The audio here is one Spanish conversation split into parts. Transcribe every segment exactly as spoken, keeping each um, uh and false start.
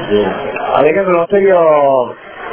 Sí. Alejandro Rosario,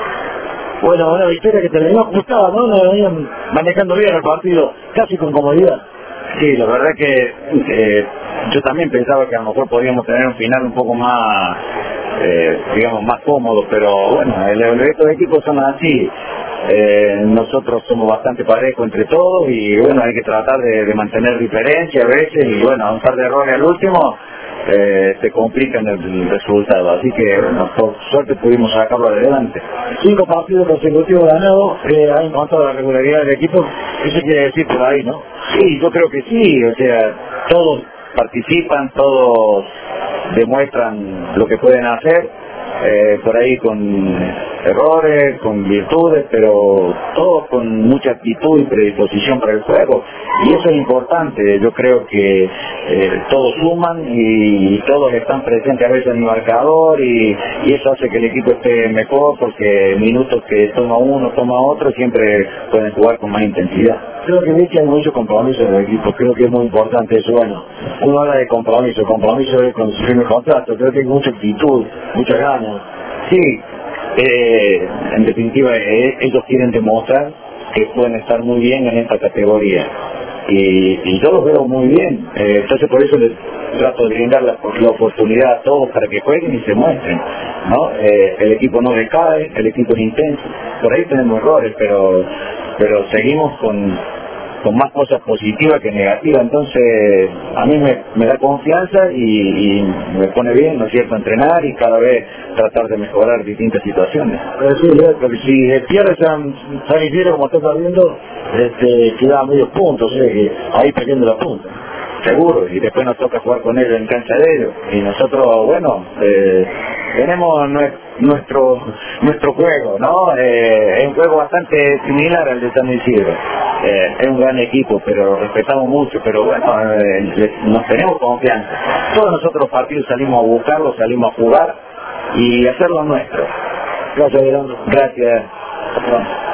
bueno, una victoria que terminó ajustada, ¿no? Nos venían manejando bien el partido, casi con comodidad. Sí, la verdad que eh, yo también pensaba que a lo mejor podíamos tener un final un poco más, eh, digamos, más cómodo, pero bueno, el, el resto de equipos son así. Eh, nosotros somos bastante parejos entre todos y bueno, hay que tratar de, de mantener diferencia a veces y bueno, un par de errores al último eh, se complican el, el resultado, así que bueno, por suerte pudimos sacarlo adelante. Cinco partidos consecutivos ganados, eh, ha encontrado la regularidad del equipo, eso quiere decir por ahí, ¿no? Sí, yo creo que sí, o sea, todos participan, todos demuestran lo que pueden hacer, eh, por ahí con errores, con virtudes, pero todos con mucha actitud y predisposición para el juego, y eso es importante. Yo creo que eh, todos suman y, y todos están presentes a veces en el marcador y, y eso hace que el equipo esté mejor, porque minutos que toma uno, toma otro, siempre pueden jugar con más intensidad. Creo que Vichy hay mucho compromiso en el equipo, creo que es muy importante eso. Bueno, uno habla de compromiso, compromiso es con su primer contrato, creo que hay mucha actitud, muchas ganas. Sí, eh, en definitiva eh, ellos quieren demostrar que pueden estar muy bien en esta categoría y, y yo los veo muy bien, eh, entonces por eso les trato de brindar la, la oportunidad a todos para que jueguen y se muestren, ¿no? Eh, el equipo no decae, el equipo es intenso, por ahí tenemos errores, pero pero seguimos con, con más cosas positivas que negativas, entonces a mí me, me da confianza y, y me pone bien, ¿no es cierto?, entrenar y cada vez tratar de mejorar distintas situaciones. Pero sí, porque si pierde San, San Isidro como está perdiendo, este, queda a medios puntos, o sea que ahí perdiendo la punta. Seguro, y después nos toca jugar con ellos en cancha de ellos, y nosotros, bueno, eh, tenemos nuestro nuestro juego, ¿no? Eh, es un juego bastante similar al de San Isidro, eh, es un gran equipo, pero lo respetamos mucho, pero bueno, eh, nos tenemos confianza. Todos nosotros los partidos salimos a buscarlo, salimos a jugar y hacer lo nuestro. Gracias, Leandro. Gracias.